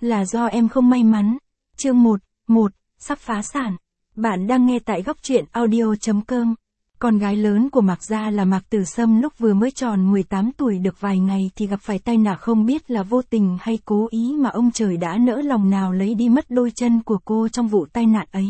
Là do em không may mắn. Chương 1, sắp phá sản. Bạn đang nghe tại góc truyện audio.com. Con gái lớn của Mạc Gia là Mạc Tử Sâm lúc vừa mới tròn 18 tuổi được vài ngày thì gặp phải tai nạn, không biết là vô tình hay cố ý mà ông trời đã nỡ lòng nào lấy đi mất đôi chân của cô trong vụ tai nạn ấy.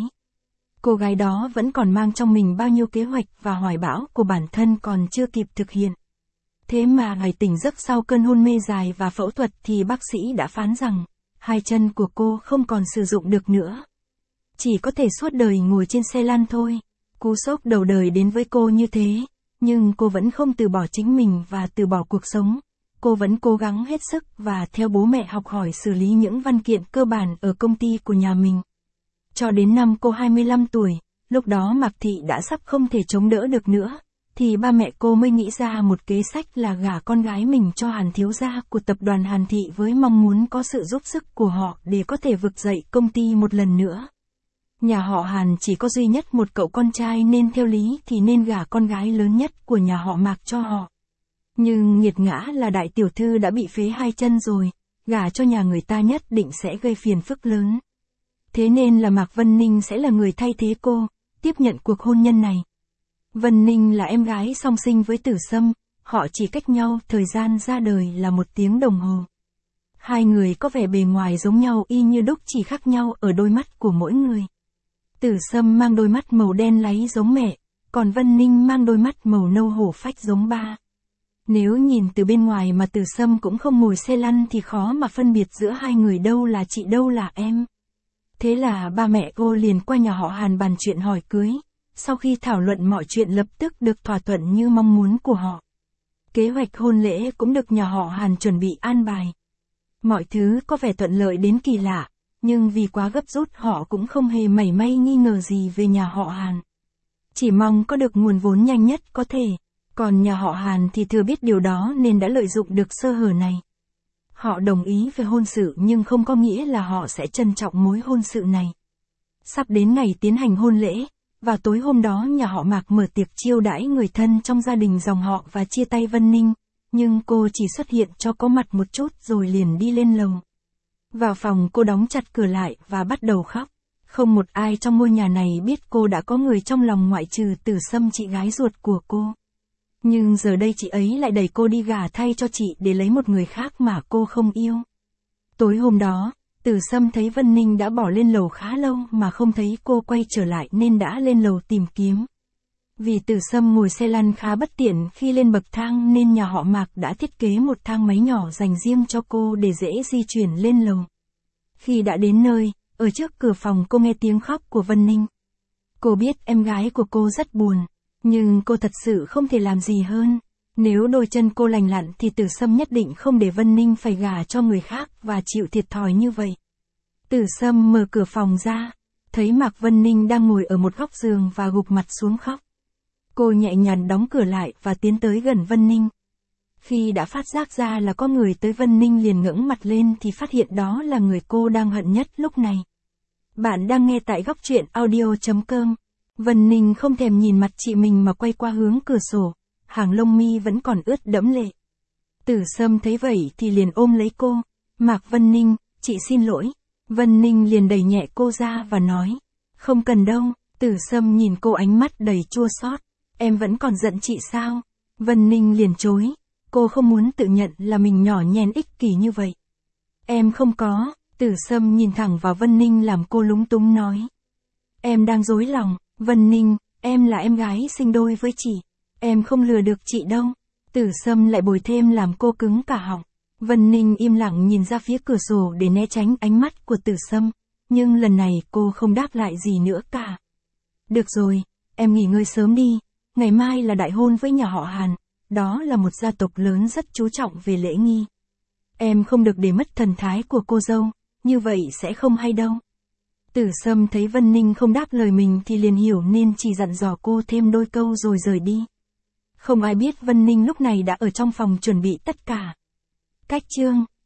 Cô gái đó vẫn còn mang trong mình bao nhiêu kế hoạch và hoài bão của bản thân còn chưa kịp thực hiện. Thế mà ngày tỉnh giấc sau cơn hôn mê dài và phẫu thuật thì bác sĩ đã phán rằng, hai chân của cô không còn sử dụng được nữa. Chỉ có thể suốt đời ngồi trên xe lăn thôi. Cú sốc đầu đời đến với cô như thế, nhưng cô vẫn không từ bỏ chính mình và từ bỏ cuộc sống. Cô vẫn cố gắng hết sức và theo bố mẹ học hỏi xử lý những văn kiện cơ bản ở công ty của nhà mình. Cho đến năm cô 25 tuổi, lúc đó Mạc Thị đã sắp không thể chống đỡ được nữa, thì ba mẹ cô mới nghĩ ra một kế sách là gả con gái mình cho Hàn thiếu gia của tập đoàn Hàn Thị với mong muốn có sự giúp sức của họ để có thể vực dậy công ty một lần nữa. Nhà họ Hàn chỉ có duy nhất một cậu con trai nên theo lý thì nên gả con gái lớn nhất của nhà họ Mạc cho họ. Nhưng nghiệt ngã là đại tiểu thư đã bị phế hai chân rồi, gả cho nhà người ta nhất định sẽ gây phiền phức lớn. Thế nên là Mạc Vân Ninh sẽ là người thay thế cô, tiếp nhận cuộc hôn nhân này. Vân Ninh là em gái song sinh với Tử Sâm, họ chỉ cách nhau thời gian ra đời là 1 tiếng đồng hồ. Hai người có vẻ bề ngoài giống nhau y như đúc, chỉ khác nhau ở đôi mắt của mỗi người. Tử Sâm mang đôi mắt màu đen láy giống mẹ, còn Vân Ninh mang đôi mắt màu nâu hổ phách giống ba. Nếu nhìn từ bên ngoài mà Tử Sâm cũng không ngồi xe lăn thì khó mà phân biệt giữa hai người đâu là chị đâu là em. Thế là ba mẹ cô liền qua nhà họ Hàn bàn chuyện hỏi cưới. Sau khi thảo luận mọi chuyện lập tức được thỏa thuận như mong muốn của họ. Kế hoạch hôn lễ cũng được nhà họ Hàn chuẩn bị an bài. Mọi thứ có vẻ thuận lợi đến kỳ lạ, nhưng vì quá gấp rút họ cũng không hề mảy may nghi ngờ gì về nhà họ Hàn. Chỉ mong có được nguồn vốn nhanh nhất có thể, còn nhà họ Hàn thì thừa biết điều đó nên đã lợi dụng được sơ hở này. Họ đồng ý về hôn sự nhưng không có nghĩa là họ sẽ trân trọng mối hôn sự này. Sắp đến ngày tiến hành hôn lễ. Vào tối hôm đó nhà họ Mạc mở tiệc chiêu đãi người thân trong gia đình dòng họ và chia tay Vân Ninh, nhưng cô chỉ xuất hiện cho có mặt một chút rồi liền đi lên lầu. Vào phòng cô đóng chặt cửa lại và bắt đầu khóc. Không một ai trong ngôi nhà này biết cô đã có người trong lòng ngoại trừ Tử Sâm, chị gái ruột của cô. Nhưng giờ đây chị ấy lại đẩy cô đi gả thay cho chị để lấy một người khác mà cô không yêu. Tối hôm đó, Tử Sâm thấy Vân Ninh đã bỏ lên lầu khá lâu mà không thấy cô quay trở lại nên đã lên lầu tìm kiếm. Vì Tử Sâm ngồi xe lăn khá bất tiện khi lên bậc thang nên nhà họ Mạc đã thiết kế một thang máy nhỏ dành riêng cho cô để dễ di chuyển lên lầu. Khi đã đến nơi, ở trước cửa phòng cô nghe tiếng khóc của Vân Ninh. Cô biết em gái của cô rất buồn, nhưng cô thật sự không thể làm gì hơn. Nếu đôi chân cô lành lặn thì Tử Sâm nhất định không để Vân Ninh phải gả cho người khác và chịu thiệt thòi như vậy. Tử Sâm mở cửa phòng ra, thấy Mạc Vân Ninh đang ngồi ở một góc giường và gục mặt xuống khóc. Cô nhẹ nhàng đóng cửa lại và tiến tới gần Vân Ninh. Khi đã phát giác ra là có người tới, Vân Ninh liền ngẩng mặt lên thì phát hiện đó là người cô đang hận nhất lúc này. Bạn đang nghe tại góc truyện audio.com. Vân Ninh không thèm nhìn mặt chị mình mà quay qua hướng cửa sổ. Hàng lông mi vẫn còn ướt đẫm lệ. Tử Sâm thấy vậy thì liền ôm lấy cô. Mạc Vân Ninh, chị xin lỗi. Vân Ninh liền đẩy nhẹ cô ra và nói. Không cần đâu. Tử Sâm nhìn cô ánh mắt đầy chua xót. Em vẫn còn giận chị sao? Vân Ninh liền chối. Cô không muốn tự nhận là mình nhỏ nhen ích kỷ như vậy. Em không có. Tử Sâm nhìn thẳng vào Vân Ninh làm cô lúng túng nói. Em đang dối lòng. Vân Ninh, em là em gái sinh đôi với chị. Em không lừa được chị đâu. Tử Sâm lại bồi thêm làm cô cứng cả họng. Vân Ninh im lặng nhìn ra phía cửa sổ để né tránh ánh mắt của Tử Sâm. Nhưng lần này cô không đáp lại gì nữa cả. Được rồi, em nghỉ ngơi sớm đi. Ngày mai là đại hôn với nhà họ Hàn. Đó là một gia tộc lớn rất chú trọng về lễ nghi. Em không được để mất thần thái của cô dâu. Như vậy sẽ không hay đâu. Tử Sâm thấy Vân Ninh không đáp lời mình thì liền hiểu nên chỉ dặn dò cô thêm đôi câu rồi rời đi. Không ai biết Vân Ninh lúc này đã ở trong phòng chuẩn bị tất cả. Cách chương